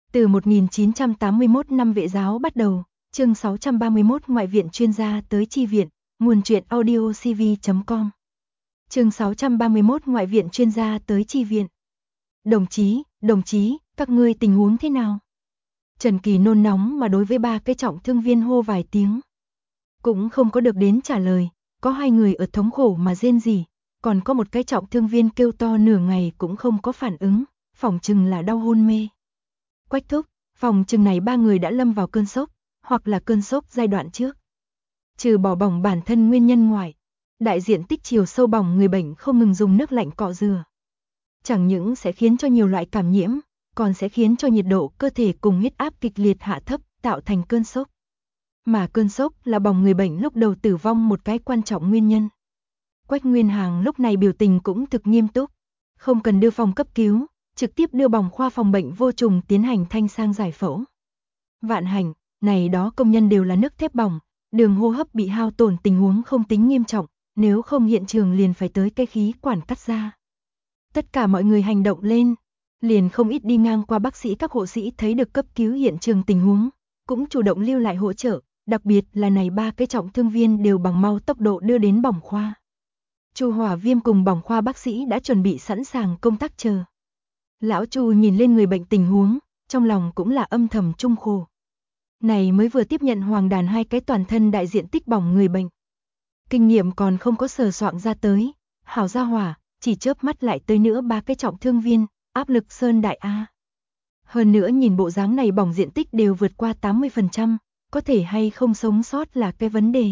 Từ 1981 năm vệ giáo bắt đầu, chương 631 ngoại viện chuyên gia tới chi viện, nguồn truyện audio cv.com. Chương 631 ngoại viện chuyên gia tới chi viện. Đồng chí, các ngươi tình huống thế nào? Trần Kỳ nôn nóng mà đối với ba cái trọng thương viên hô vài tiếng. Cũng không có được đến trả lời, có hai người ở thống khổ mà rên rỉ, còn có một cái trọng thương viên kêu to nửa ngày cũng không có phản ứng, phỏng chừng là đau hôn mê. Quách thúc, phòng chừng này ba người đã lâm vào cơn sốc, hoặc là cơn sốc giai đoạn trước. Trừ bỏ bỏng bản thân nguyên nhân ngoài, đại diện tích chiều sâu bỏng người bệnh không ngừng dùng nước lạnh cọ rửa. Chẳng những sẽ khiến cho nhiều loại cảm nhiễm, còn sẽ khiến cho nhiệt độ cơ thể cùng huyết áp kịch liệt hạ thấp, tạo thành cơn sốc. Mà cơn sốc là bỏng người bệnh lúc đầu tử vong một cái quan trọng nguyên nhân. Quách Nguyên Hàng lúc này biểu tình cũng thực nghiêm túc, không cần đưa phòng cấp cứu, trực tiếp đưa bỏng khoa phòng bệnh vô trùng tiến hành thanh sang giải phẫu. Vạn hạnh, này đó công nhân đều là nước thép bỏng, đường hô hấp bị hao tổn tình huống không tính nghiêm trọng, nếu không hiện trường liền phải tới cái khí quản cắt ra. Tất cả mọi người hành động lên, liền không ít đi ngang qua bác sĩ các hộ sĩ thấy được cấp cứu hiện trường tình huống, cũng chủ động lưu lại hỗ trợ, đặc biệt là này ba cái trọng thương viên đều bằng mau tốc độ đưa đến bỏng khoa. Chu Hỏa Viêm cùng bỏng khoa bác sĩ đã chuẩn bị sẵn sàng công tác chờ. Lão Chu nhìn lên người bệnh tình huống, trong lòng cũng là âm thầm trung khổ. Này mới vừa tiếp nhận hoàng đàn hai cái toàn thân đại diện tích bỏng người bệnh. Kinh nghiệm còn không có sờ soạn ra tới, hảo gia hỏa, chỉ chớp mắt lại tới nữa ba cái trọng thương viên, áp lực sơn đại A. Hơn nữa nhìn bộ dáng này bỏng diện tích đều vượt qua 80%, có thể hay không sống sót là cái vấn đề.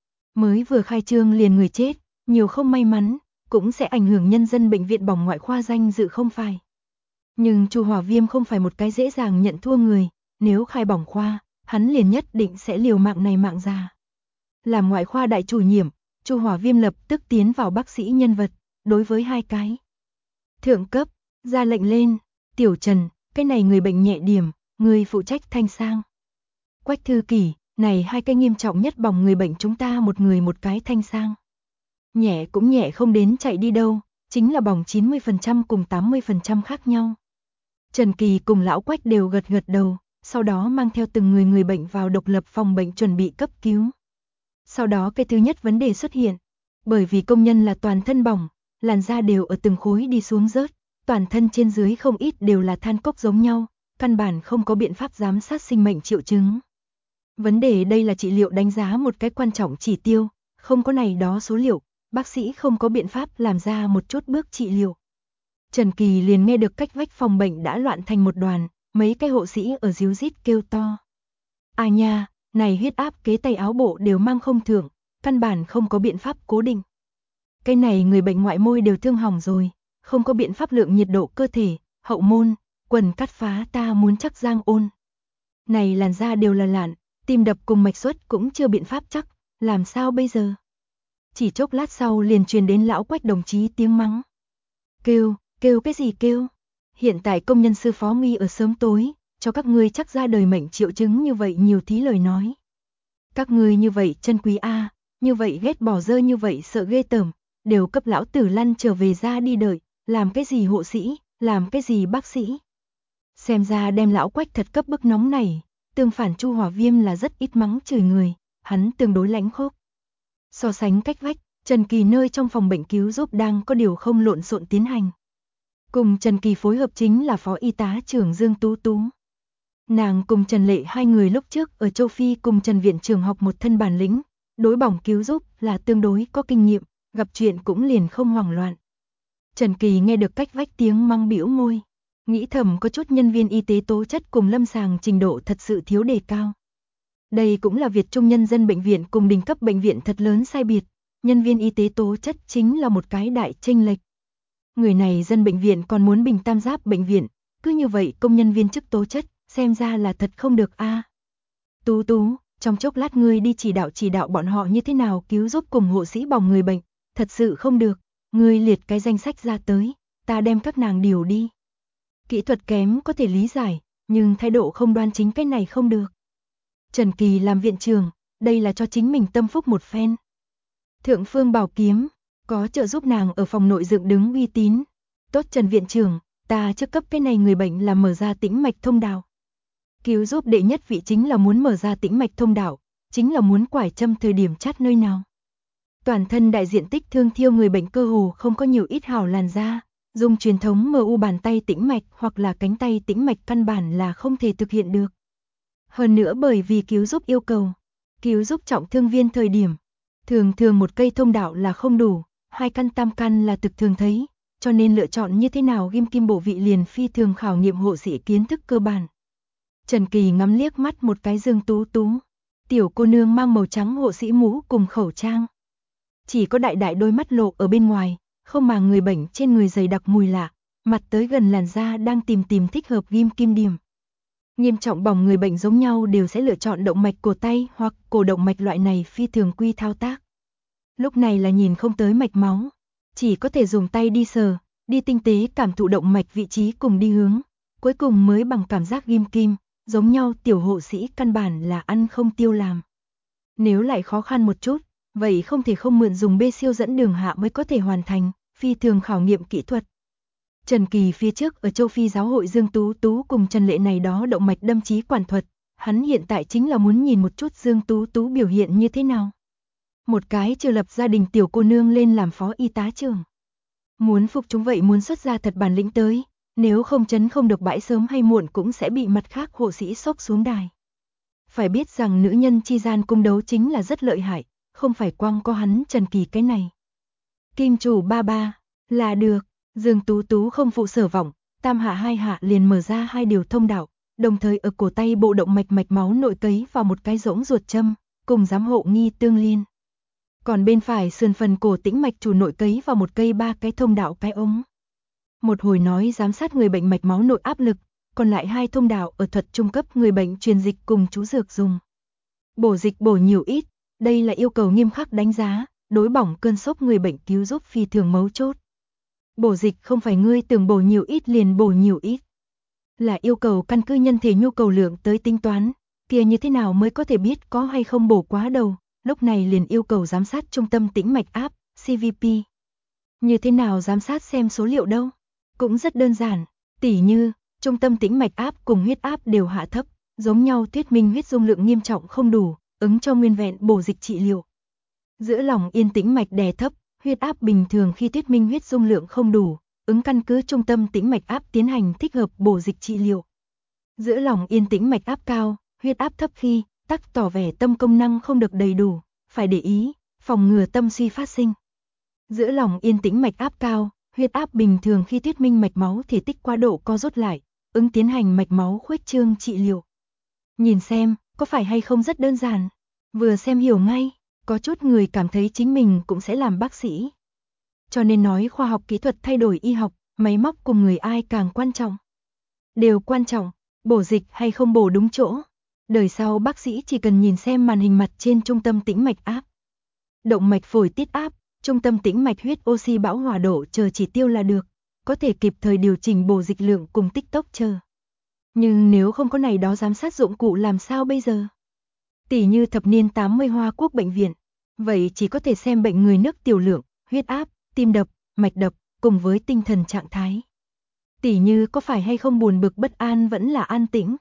Mới vừa khai trương liền người chết, nhiều không may mắn, cũng sẽ ảnh hưởng nhân dân bệnh viện bỏng ngoại khoa danh dự không phải. Nhưng Chu Hỏa Viêm không phải một cái dễ dàng nhận thua người, nếu khai bỏng khoa, hắn liền nhất định sẽ liều mạng này mạng ra. Làm ngoại khoa đại chủ nhiệm, Chu Hỏa Viêm lập tức tiến vào bác sĩ nhân vật, đối với hai cái thượng cấp, ra lệnh lên, Tiểu Trần, cái này người bệnh nhẹ điểm, người phụ trách thanh sang. Quách Thư Kỷ, này hai cái nghiêm trọng nhất bỏng người bệnh chúng ta một người một cái thanh sang. Nhẹ cũng nhẹ không đến chạy đi đâu, chính là bỏng 90% cùng 80% khác nhau. Trần Kỳ cùng lão Quách đều gật gật đầu, sau đó mang theo từng người bệnh vào độc lập phòng bệnh chuẩn bị cấp cứu. Sau đó cái thứ nhất vấn đề xuất hiện, bởi vì công nhân là toàn thân bỏng, làn da đều ở từng khối đi xuống rớt, toàn thân trên dưới không ít đều là than cốc giống nhau, căn bản không có biện pháp giám sát sinh mệnh triệu chứng. Vấn đề đây là trị liệu đánh giá một cái quan trọng chỉ tiêu, không có này đó số liệu, bác sĩ không có biện pháp làm ra một chút bước trị liệu. Trần Kỳ liền nghe được cách vách phòng bệnh đã loạn thành một đoàn, mấy cái hộ sĩ ở díu rít kêu to. À nha, này huyết áp kế tay áo bộ đều mang không thưởng, căn bản không có biện pháp cố định. Cái này người bệnh ngoại môi đều thương hỏng rồi, không có biện pháp lượng nhiệt độ cơ thể, hậu môn, quần cắt phá ta muốn chắc giang ôn. Này làn da đều là lạn, tim đập cùng mạch xuất cũng chưa biện pháp chắc, làm sao bây giờ? Chỉ chốc lát sau liền truyền đến lão Quách đồng chí tiếng mắng. Kêu cái gì kêu? Hiện tại công nhân sư phó nguy ở sớm tối, cho các ngươi chắc ra đời mệnh triệu chứng như vậy nhiều thí lời nói. Các ngươi như vậy chân quý a, như vậy ghét bỏ rơi như vậy sợ ghê tởm, đều cấp lão tử lăn trở về ra đi đợi, làm cái gì hộ sĩ, làm cái gì bác sĩ. Xem ra đem lão Quách thật cấp bức nóng này, tương phản Chu Hỏa Viêm là rất ít mắng chửi người, hắn tương đối lãnh khốc. So sánh cách vách, Trần Kỳ nơi trong phòng bệnh cứu giúp đang có điều không lộn xộn tiến hành. Cùng Trần Kỳ phối hợp chính là phó y tá trưởng Dương Tú Tú. Nàng cùng Trần Lệ hai người lúc trước ở châu Phi cùng Trần viện trưởng học một thân bản lĩnh, đối bỏng cứu giúp là tương đối có kinh nghiệm, gặp chuyện cũng liền không hoảng loạn. Trần Kỳ nghe được cách vách tiếng mắng bĩu môi, nghĩ thầm có chút nhân viên y tế tố chất cùng lâm sàng trình độ thật sự thiếu đề cao. Đây cũng là Việt Trung Nhân dân bệnh viện cùng đỉnh cấp bệnh viện thật lớn sai biệt, nhân viên y tế tố chất chính là một cái đại chênh lệch. Người này dân bệnh viện còn muốn bình tam giáp bệnh viện, cứ như vậy công nhân viên chức tố chất, xem ra là thật không được a. Tú Tú, trong chốc lát ngươi đi chỉ đạo bọn họ như thế nào cứu giúp cùng hộ sĩ bỏng người bệnh, thật sự không được, ngươi liệt cái danh sách ra tới, ta đem các nàng điều đi. Kỹ thuật kém có thể lý giải, nhưng thái độ không đoan chính cái này không được. Trần Kỳ làm viện trưởng, đây là cho chính mình tâm phúc một phen. Thượng Phương Bảo Kiếm, có trợ giúp nàng ở phòng nội dựng đứng uy tín. Tốt Trần viện trưởng, ta trước cấp cái này người bệnh là mở ra tĩnh mạch thông đạo, Cứu giúp đệ nhất vị chính là muốn mở ra tĩnh mạch thông đạo, chính là muốn quải châm thời điểm chát nơi nào. Toàn thân đại diện tích thương thiêu người bệnh cơ hồ không có nhiều ít hảo làn da, dùng truyền thống MU bàn tay tĩnh mạch hoặc là cánh tay tĩnh mạch căn bản là không thể thực hiện được. Hơn nữa bởi vì cứu giúp trọng thương viên thời điểm, thường một cây thông đạo là không đủ, 2 căn tam căn là thực thường thấy, cho nên lựa chọn như thế nào ghim kim bổ vị liền phi thường khảo nghiệm hộ sĩ kiến thức cơ bản. Trần Kỳ ngắm liếc mắt một cái Dương Tú Tú, tiểu cô nương mang màu trắng hộ sĩ mũ cùng khẩu trang. Chỉ có đại đôi mắt lộ ở bên ngoài, không màng người bệnh trên người dày đặc mùi lạ, mặt tới gần làn da đang tìm thích hợp ghim kim điểm. Nghiêm trọng bỏng người bệnh giống nhau đều sẽ lựa chọn động mạch cổ tay hoặc cổ động mạch loại này phi thường quy thao tác. Lúc này là nhìn không tới mạch máu, chỉ có thể dùng tay đi sờ, đi tinh tế cảm thụ động mạch vị trí cùng đi hướng, cuối cùng mới bằng cảm giác ghim kim, giống nhau tiểu hộ sĩ căn bản là ăn không tiêu làm. Nếu lại khó khăn một chút, vậy không thể không mượn dùng bê siêu dẫn đường hạ mới có thể hoàn thành, phi thường khảo nghiệm kỹ thuật. Trần Kỳ phía trước ở châu Phi giáo hội Dương Tú Tú cùng Trần Lệ này đó động mạch đâm chí quản thuật, hắn hiện tại chính là muốn nhìn một chút Dương Tú Tú biểu hiện như thế nào. Một cái chưa lập gia đình tiểu cô nương lên làm phó y tá trưởng. Muốn phục chúng vậy muốn xuất ra thật bản lĩnh tới, nếu không chấn không được bãi sớm hay muộn cũng sẽ bị mặt khác hộ sĩ xốc xuống đài. Phải biết rằng nữ nhân chi gian cung đấu chính là rất lợi hại, không phải quang có hắn Trần Kỳ cái này. Kim chủ ba là được, Dương Tú Tú không phụ sở vọng, tam hạ 2 hạ liền mở ra 2 điều thông đạo, đồng thời ở cổ tay bộ động mạch máu nội cấy vào một cái rỗng ruột châm, cùng giám hộ nghi tương liên. Còn bên phải sườn phần cổ tĩnh mạch chủ nội cấy vào một cây 3 cái thông đạo cái ống. Một hồi nói giám sát người bệnh mạch máu nội áp lực, còn lại 2 thông đạo ở thuật trung cấp người bệnh truyền dịch cùng chú dược dùng. Bổ dịch bổ nhiều ít, đây là yêu cầu nghiêm khắc đánh giá, đối bỏng cơn sốc người bệnh cứu giúp phi thường mấu chốt. Bổ dịch không phải ngươi tưởng bổ nhiều ít liền bổ nhiều ít, là yêu cầu căn cứ nhân thể nhu cầu lượng tới tính toán, kia như thế nào mới có thể biết có hay không bổ quá đầu, lúc này liền yêu cầu giám sát trung tâm tĩnh mạch áp, CVP. Như thế nào giám sát xem số liệu đâu? Cũng rất đơn giản, tỉ như, trung tâm tĩnh mạch áp cùng huyết áp đều hạ thấp, giống nhau thuyết minh huyết dung lượng nghiêm trọng không đủ, ứng cho nguyên vẹn bổ dịch trị liệu. Giữa lòng yên tĩnh mạch đè thấp, huyết áp bình thường khi thuyết minh huyết dung lượng không đủ, ứng căn cứ trung tâm tĩnh mạch áp tiến hành thích hợp bổ dịch trị liệu. Giữa lòng yên tĩnh mạch áp cao, huyết áp thấp khi, tắc tỏ vẻ tâm công năng không được đầy đủ, phải để ý, phòng ngừa tâm suy phát sinh. Giữa lòng yên tĩnh mạch áp cao, huyết áp bình thường khi thuyết minh mạch máu thể tích quá độ co rút lại, ứng tiến hành mạch máu khuếch trương trị liệu. Nhìn xem, có phải hay không rất đơn giản, vừa xem hiểu ngay, có chút người cảm thấy chính mình cũng sẽ làm bác sĩ. Cho nên nói khoa học kỹ thuật thay đổi y học, máy móc cùng người ai càng quan trọng. Đều quan trọng, bổ dịch hay không bổ đúng chỗ. Đời sau bác sĩ chỉ cần nhìn xem màn hình mặt trên trung tâm tĩnh mạch áp, động mạch phổi tiết áp, trung tâm tĩnh mạch huyết oxy bão hòa độ chờ chỉ tiêu là được, có thể kịp thời điều chỉnh bổ dịch lượng cùng tích tốc chờ. Nhưng nếu không có này đó giám sát dụng cụ làm sao bây giờ? Tỷ như thập niên 80 Hoa Quốc bệnh viện, vậy chỉ có thể xem bệnh người nước tiểu lượng, huyết áp, tim đập, mạch đập, cùng với tinh thần trạng thái. Tỷ như có phải hay không buồn bực bất an vẫn là an tĩnh,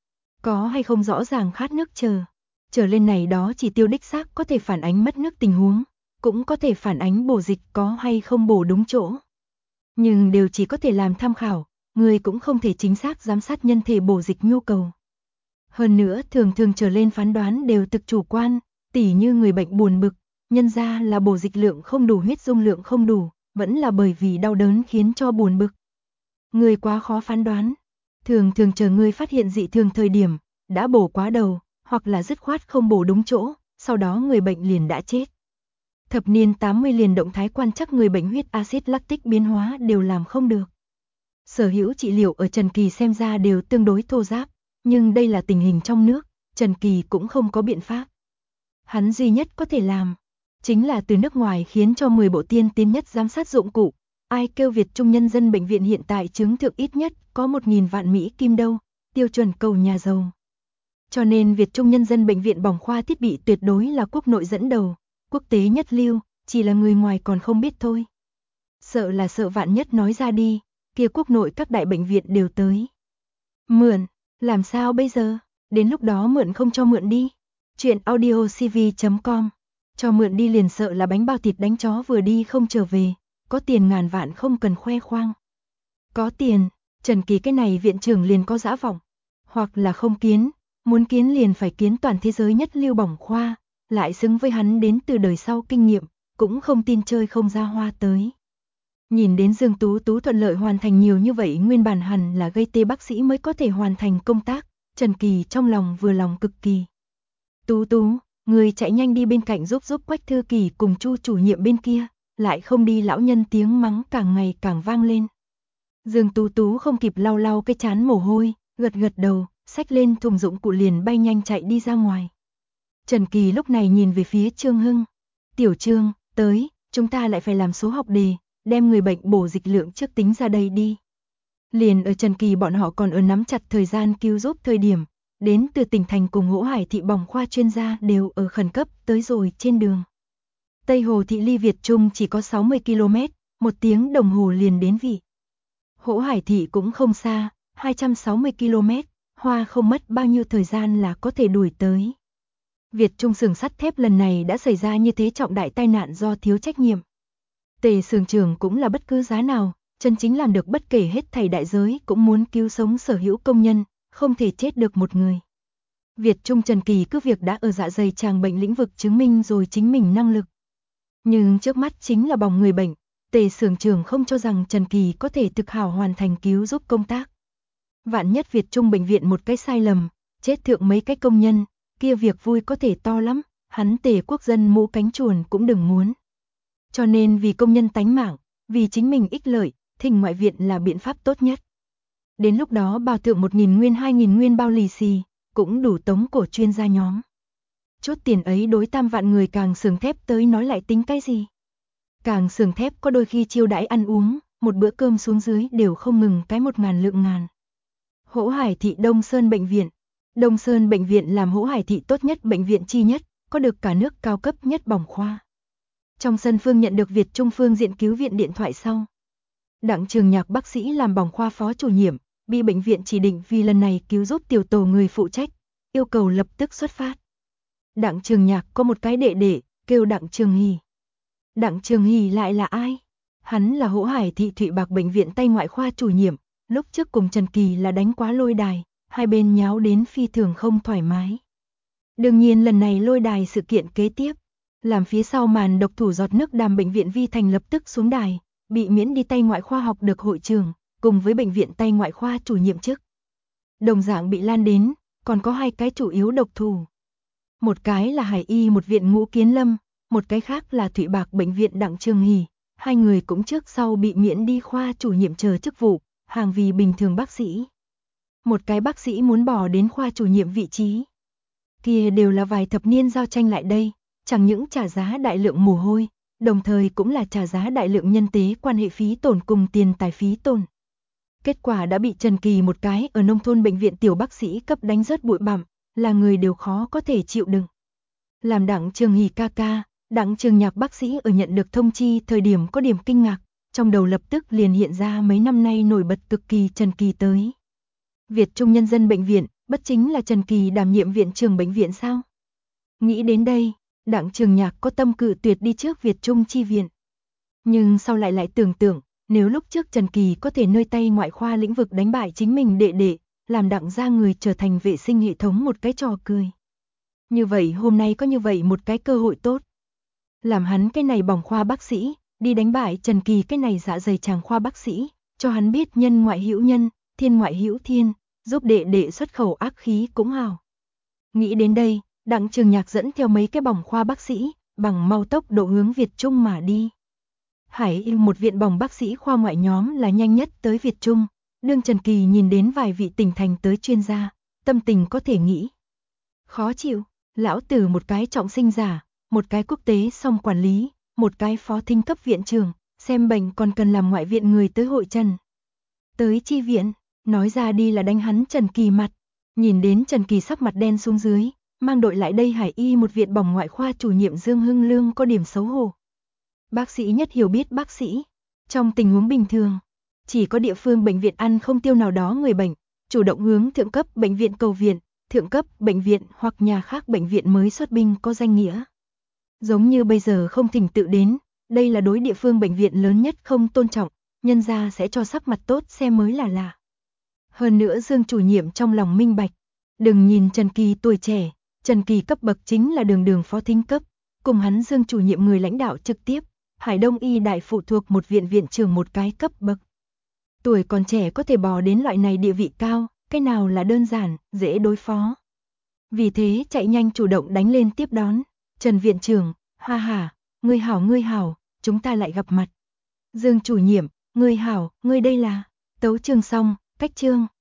có hay không rõ ràng khát nước trở lên này đó chỉ tiêu đích xác có thể phản ánh mất nước tình huống, cũng có thể phản ánh bổ dịch có hay không bổ đúng chỗ. Nhưng đều chỉ có thể làm tham khảo, người cũng không thể chính xác giám sát nhân thể bổ dịch nhu cầu. Hơn nữa thường trở lên phán đoán đều thực chủ quan, tỉ như người bệnh buồn bực, nhân ra là bổ dịch lượng không đủ huyết dung lượng không đủ, vẫn là bởi vì đau đớn khiến cho buồn bực. Người quá khó phán đoán, thường chờ người phát hiện dị thường thời điểm, đã bổ quá đầu, hoặc là dứt khoát không bổ đúng chỗ, sau đó người bệnh liền đã chết. Thập niên 80 liền động thái quan trắc người bệnh huyết axit lactic biến hóa đều làm không được. Sở hữu trị liệu ở Trần Kỳ xem ra đều tương đối thô ráp, nhưng đây là tình hình trong nước, Trần Kỳ cũng không có biện pháp. Hắn duy nhất có thể làm, chính là từ nước ngoài khiến cho 10 bộ tiên tiến nhất giám sát dụng cụ. Ai kêu Việt Trung Nhân dân Bệnh viện hiện tại chứng thực ít nhất có 1.000 vạn Mỹ kim đâu, tiêu chuẩn cầu nhà giàu. Cho nên Việt Trung Nhân dân Bệnh viện bỏng khoa thiết bị tuyệt đối là quốc nội dẫn đầu, quốc tế nhất lưu, chỉ là người ngoài còn không biết thôi. Sợ là sợ vạn nhất nói ra đi, kia quốc nội các đại bệnh viện đều tới. Mượn, Làm sao bây giờ? Đến lúc đó mượn không cho mượn đi. Chuyện audiocv.com. Cho mượn đi liền sợ là bánh bao thịt đánh chó vừa đi không trở về, có tiền ngàn vạn không cần khoe khoang. Có tiền, Trần Kỳ cái này viện trưởng liền có dã vọng. Hoặc là không kiến, muốn kiến liền phải kiến toàn thế giới nhất lưu bỏng khoa, lại xứng với hắn đến từ đời sau kinh nghiệm, cũng không tin chơi không ra hoa tới. Nhìn đến Dương Tú Tú thuận lợi hoàn thành nhiều như vậy, nguyên bản hẳn là gây tê bác sĩ mới có thể hoàn thành công tác, Trần Kỳ trong lòng vừa lòng cực kỳ. Tú Tú, người chạy nhanh đi bên cạnh giúp Quách Thư Kỳ cùng Chu chủ nhiệm bên kia, lại không đi, lão nhân tiếng mắng càng ngày càng vang lên. Dương Tú Tú không kịp lau lau cái trán mồ hôi, gật gật đầu, xách lên thùng dụng cụ liền bay nhanh chạy đi ra ngoài. Trần Kỳ lúc này nhìn về phía Trương Hưng. Tiểu Trương, tới, chúng ta lại phải làm số học đề, đem người bệnh bổ dịch lượng trước tính ra đây đi. Liền ở Trần Kỳ bọn họ còn ở nắm chặt thời gian cứu giúp thời điểm, đến từ tỉnh thành cùng Hỗ Hải thị bỏng khoa chuyên gia đều ở khẩn cấp tới rồi trên đường. Tây Hồ thị ly Việt Trung chỉ có 60 km, 1 tiếng đồng hồ liền đến vị. Hỗ Hải thị cũng không xa, 260 km, hoa không mất bao nhiêu thời gian là có thể đuổi tới. Việt Trung xưởng sắt thép lần này đã xảy ra như thế trọng đại tai nạn do thiếu trách nhiệm. Tề xưởng trưởng cũng là bất cứ giá nào, chân chính làm được bất kể hết thảy đại giới cũng muốn cứu sống sở hữu công nhân, không thể chết được một người. Việt Trung Trần Kỳ cứ việc đã ở dạ dày tràng bệnh lĩnh vực chứng minh rồi chính mình năng lực. Nhưng trước mắt chính là bỏng người bệnh, Tề xưởng trưởng không cho rằng Trần Kỳ có thể thực hảo hoàn thành cứu giúp công tác. Vạn nhất Việt Trung bệnh viện một cái sai lầm, chết thượng mấy cái công nhân, kia việc vui có thể to lắm, hắn Tề quốc dân mũ cánh chuồn cũng đừng muốn. Cho nên vì công nhân tánh mạng, vì chính mình ích lợi, thỉnh ngoại viện là biện pháp tốt nhất. Đến lúc đó bao thượng 1.000 nguyên 2.000 nguyên bao lì xì, cũng đủ tống cổ chuyên gia nhóm. Chút tiền ấy đối tam vạn người càng xưởng thép tới nói lại tính cái gì? Càng xưởng thép có đôi khi chiêu đãi ăn uống, một bữa cơm xuống dưới đều không ngừng cái 1.000 lượng ngàn. Hỗ Hải thị Đông Sơn bệnh viện. Đông Sơn bệnh viện làm Hỗ Hải thị tốt nhất bệnh viện chi nhất, có được cả nước cao cấp nhất bỏng khoa. Trong sân Phương nhận được Việt Trung phương diện cứu viện điện thoại sau. Đặng Trường Nhạc bác sĩ làm bỏng khoa phó chủ nhiệm, bị bệnh viện chỉ định vì lần này cứu giúp tiểu tổ người phụ trách, yêu cầu lập tức xuất phát. Đặng Trường Nhạc có một cái đệ đệ, kêu Đặng Trường Hỷ. Đặng Trường Hỷ lại là ai? Hắn là Hỗ Hải thị Thụy Bạc bệnh viện tay ngoại khoa chủ nhiệm, lúc trước cùng Trần Kỳ là đánh quá lôi đài, hai bên nháo đến phi thường không thoải mái. Đương nhiên lần này lôi đài sự kiện kế tiếp, làm phía sau màn độc thủ giọt nước Đàm bệnh viện Vi Thành lập tức xuống đài, bị miễn đi tay ngoại khoa học được hội trưởng, cùng với bệnh viện tay ngoại khoa chủ nhiệm chức. Đồng dạng bị lan đến, còn có hai cái chủ yếu độc thủ. Một cái là Hải Y một viện Ngũ Kiến Lâm, một cái khác là Thụy Bạc bệnh viện Đặng Trường Hỷ, hai người cũng trước sau bị miễn đi khoa chủ nhiệm chờ chức vụ, hàng vì bình thường bác sĩ. Một cái bác sĩ muốn bỏ đến khoa chủ nhiệm vị trí. Kia đều là vài thập niên giao tranh lại đây, chẳng những trả giá đại lượng mồ hôi, đồng thời cũng là trả giá đại lượng nhân tế quan hệ phí tổn cùng tiền tài phí tổn. Kết quả đã bị Trần Kỳ một cái ở nông thôn bệnh viện tiểu bác sĩ cấp đánh rớt bụi bặm, là người đều khó có thể chịu đựng. Làm Đặng Trường Hỷ ca ca, Đặng Trường Nhạc bác sĩ ở nhận được thông chi thời điểm có điểm kinh ngạc, trong đầu lập tức liền hiện ra mấy năm nay nổi bật cực kỳ Trần Kỳ tới. Việt Trung Nhân dân bệnh viện, bất chính là Trần Kỳ đảm nhiệm viện trưởng bệnh viện sao? Nghĩ đến đây, Đặng Trường Nhạc có tâm cự tuyệt đi trước Việt Trung chi viện. Nhưng sau lại tưởng tượng, nếu lúc trước Trần Kỳ có thể nơi tay ngoại khoa lĩnh vực đánh bại chính mình đệ đệ, làm Đặng gia người trở thành vệ sinh hệ thống một cái trò cười. Như vậy hôm nay có như vậy một cái cơ hội tốt. Làm hắn cái này bỏng khoa bác sĩ, đi đánh bại Trần Kỳ cái này dạ dày tràng khoa bác sĩ, cho hắn biết nhân ngoại hữu nhân, thiên ngoại hữu thiên, giúp đệ đệ xuất khẩu ác khí cũng hào. Nghĩ đến đây, Đặng Trường Nhạc dẫn theo mấy cái bỏng khoa bác sĩ, bằng mau tốc độ hướng Việt Trung mà đi. Hải Y một viện bỏng bác sĩ khoa ngoại nhóm là nhanh nhất tới Việt Trung, đương Trần Kỳ nhìn đến vài vị tỉnh thành tới chuyên gia, tâm tình có thể nghĩ. Khó chịu, lão tử một cái trọng sinh giả, một cái quốc tế song quản lý, một cái phó thinh cấp viện trưởng, xem bệnh còn cần làm ngoại viện người tới hội trần. Tới chi viện, nói ra đi là đánh hắn Trần Kỳ mặt, nhìn đến Trần Kỳ sắc mặt đen xuống dưới, mang đội lại đây Hải Y một viện bỏng ngoại khoa chủ nhiệm Dương Hưng Lương có điểm xấu hổ. Bác sĩ nhất hiểu biết bác sĩ, trong tình huống bình thường, chỉ có địa phương bệnh viện ăn không tiêu nào đó người bệnh, chủ động hướng thượng cấp bệnh viện cầu viện, thượng cấp bệnh viện hoặc nhà khác bệnh viện mới xuất binh có danh nghĩa. Giống như bây giờ không thỉnh tự đến, đây là đối địa phương bệnh viện lớn nhất không tôn trọng, nhân gia sẽ cho sắc mặt tốt xem mới là lạ. Hơn nữa Dương chủ nhiệm trong lòng minh bạch, đừng nhìn Trần Kỳ tuổi trẻ, Trần Kỳ cấp bậc chính là đường đường phó thính cấp, cùng hắn Dương chủ nhiệm người lãnh đạo trực tiếp, Hải Đông Y đại phụ thuộc một viện viện trưởng một cái cấp bậc. Tuổi còn trẻ có thể bò đến loại này địa vị cao, cái nào là đơn giản, dễ đối phó. Vì thế chạy nhanh chủ động đánh lên tiếp đón, Trần viện trưởng, ha ha, ngươi hảo, chúng ta lại gặp mặt. Dương chủ nhiệm, ngươi hảo, ngươi đây là, tấu chương xong, cách chương.